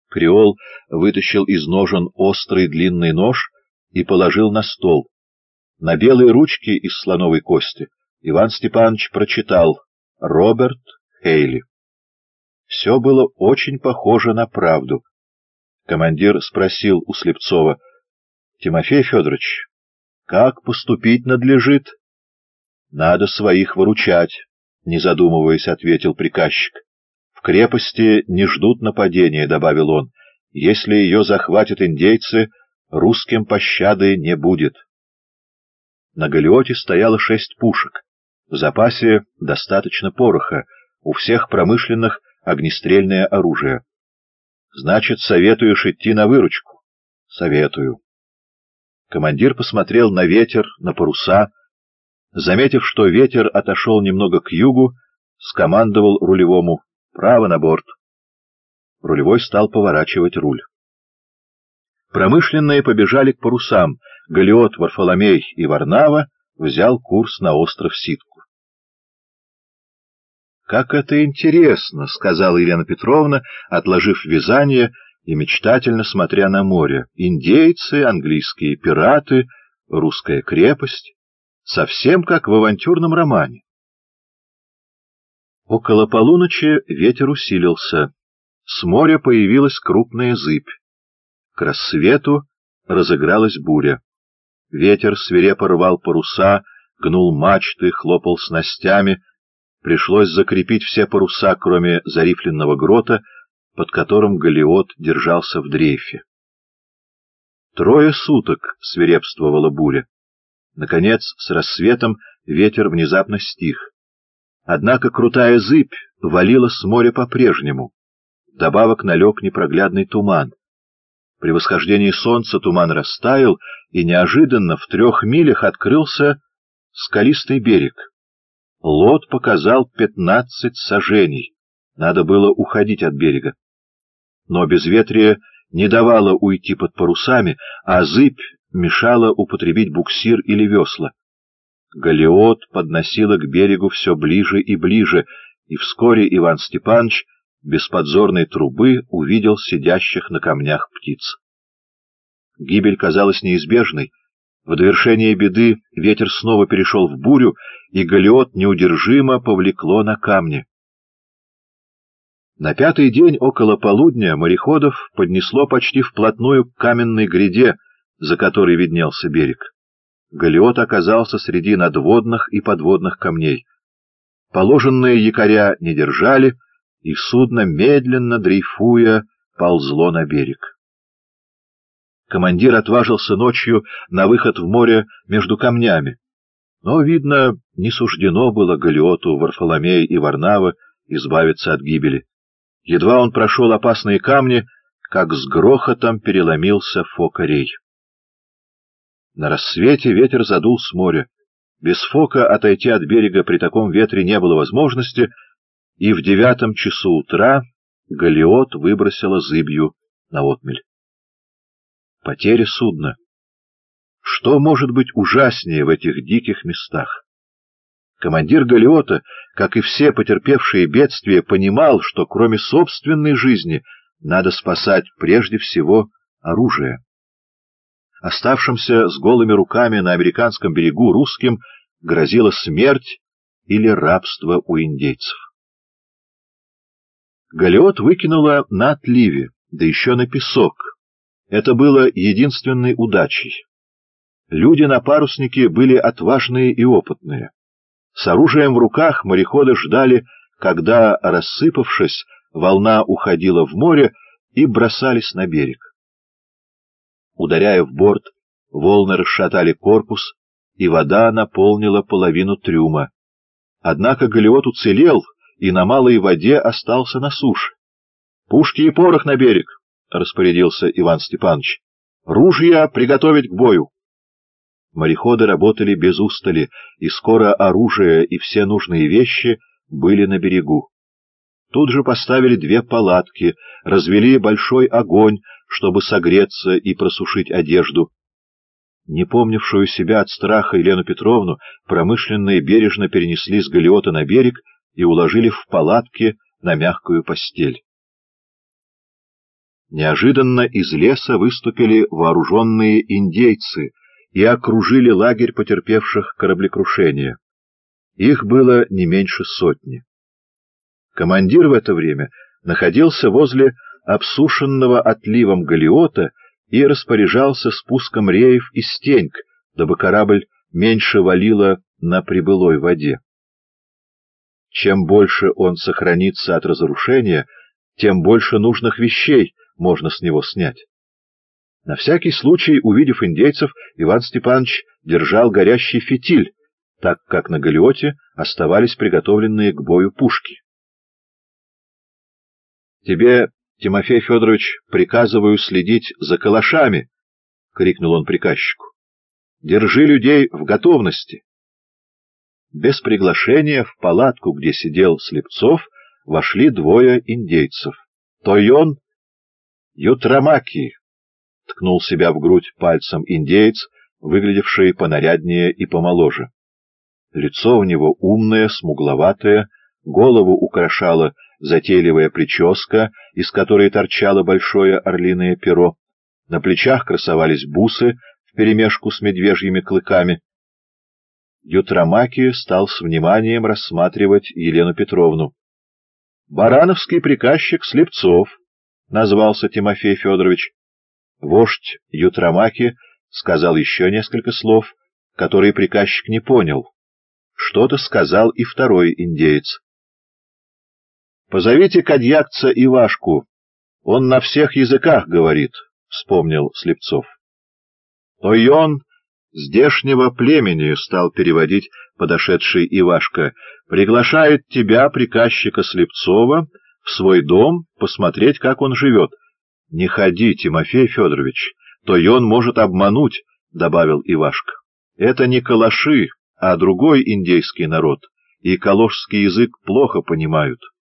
Креол вытащил из ножен острый длинный нож и положил на стол. На белой ручке из слоновой кости Иван Степанович прочитал «Роберт Хейли». Все было очень похоже на правду. Командир спросил у Слепцова: «Тимофей Федорович, как поступить надлежит?» «Надо своих выручать», — не задумываясь, ответил приказчик. «В крепости не ждут нападения», — добавил он. «Если ее захватят индейцы, русским пощады не будет». На галеоте стояло 6 пушек. В запасе достаточно пороха, у всех промышленных огнестрельное оружие. «Значит, советуешь идти на выручку?» «Советую». Командир посмотрел на ветер, на паруса. Заметив, что ветер отошел немного к югу, скомандовал рулевому: «Право на борт». Рулевой стал поворачивать руль. Промышленные побежали к парусам. Галеот Варфоломей и Варнава взял курс на остров Ситку. «Как это интересно!» — сказала Елена Петровна, отложив вязание и мечтательно смотря на море. «Индейцы, английские пираты, русская крепость. Совсем как в авантюрном романе». Около полуночи ветер усилился. С моря появилась крупная зыбь. К рассвету разыгралась буря. Ветер свирепо рвал паруса, гнул мачты, хлопал снастями. Пришлось закрепить все паруса, кроме зарифленного грота, под которым галеот держался в дрейфе. 3 суток свирепствовала буря. Наконец, с рассветом ветер внезапно стих. Однако крутая зыбь валила с моря по-прежнему. Вдобавок налег непроглядный туман. При восхождении солнца туман растаял, и неожиданно в 3 милях открылся скалистый берег. Лот показал 15 саженей. Надо было уходить от берега. Но безветрие не давало уйти под парусами, а зыбь мешала употребить буксир или весла. Галеот подносила к берегу все ближе и ближе, и вскоре Иван Степанович без подзорной трубы увидел сидящих на камнях птиц. Гибель казалась неизбежной. В довершение беды ветер снова перешел в бурю, и галеот неудержимо повлекло на камни. На 5-й день около полудня мореходов поднесло почти вплотную к каменной гряде, за которой виднелся берег. Галеот оказался среди надводных и подводных камней. Положенные якоря не держали, и судно, медленно дрейфуя, ползло на берег. Командир отважился ночью на выход в море между камнями, но, видно, не суждено было галеоту Варфоломей и Варнава избавиться от гибели. Едва он прошел опасные камни, как с грохотом переломился фокорей. На рассвете ветер задул с моря. Без фока отойти от берега при таком ветре не было возможности, и в 9 часу утра галеот выбросила зыбью на отмель. Потеря судна. Что может быть ужаснее в этих диких местах? Командир галеота, как и все потерпевшие бедствие, понимал, что кроме собственной жизни надо спасать прежде всего оружие. Оставшимся с голыми руками на американском берегу русским грозила смерть или рабство у индейцев. Галеот выкинула на отливе, да еще на песок. Это было единственной удачей. Люди на паруснике были отважные и опытные. С оружием в руках мореходы ждали, когда, рассыпавшись, волна уходила в море, и бросались на берег. Ударяя в борт, волны расшатали корпус, и вода наполнила половину трюма. Однако галеот уцелел и на малой воде остался на суше. — Пушки и порох на берег! — распорядился Иван Степанович. — Ружья приготовить к бою! Мореходы работали без устали, и скоро оружие и все нужные вещи были на берегу. Тут же поставили 2 палатки, развели большой огонь, чтобы согреться и просушить одежду. Не помнившую себя от страха Елену Петровну промышленные бережно перенесли с галеота на берег и уложили в палатки на мягкую постель. Неожиданно из леса выступили вооруженные индейцы и окружили лагерь потерпевших кораблекрушение. Их было не меньше сотни. Командир в это время находился возле обсушенного отливом галеота и распоряжался спуском реев и стеньк, дабы корабль меньше валило на прибылой воде. Чем больше он сохранится от разрушения, тем больше нужных вещей можно с него снять. На всякий случай, увидев индейцев, Иван Степанович держал горящий фитиль, так как на галеоте оставались приготовленные к бою пушки. — Тебе, Тимофей Федорович, приказываю следить за калашами, — крикнул он приказчику. — Держи людей в готовности. Без приглашения в палатку, где сидел Слепцов, вошли двое индейцев. Тойон Ютрамаки, — ткнул себя в грудь пальцем индеец, выглядевший понаряднее и помоложе. Лицо у него умное, смугловатое, голову украшала затейливая прическа, из которой торчало большое орлиное перо. На плечах красовались бусы вперемешку с медвежьими клыками. Ютрамаки стал с вниманием рассматривать Елену Петровну. — Барановский приказчик Слепцов, — назвался Тимофей Федорович. Вождь Ютрамаки сказал еще несколько слов, которые приказчик не понял. Что-то сказал и второй индеец. — Позовите кадьякца Ивашку, он на всех языках говорит, — вспомнил Слепцов. Тойон здешнего племени, — стал переводить подошедший Ивашка, — приглашает тебя, приказчика Слепцова, в свой дом посмотреть, как он живет. — Не ходи, Тимофей Федорович, Тойон может обмануть, — добавил Ивашка. — Это не калаши, а другой индейский народ, и калошский язык плохо понимают.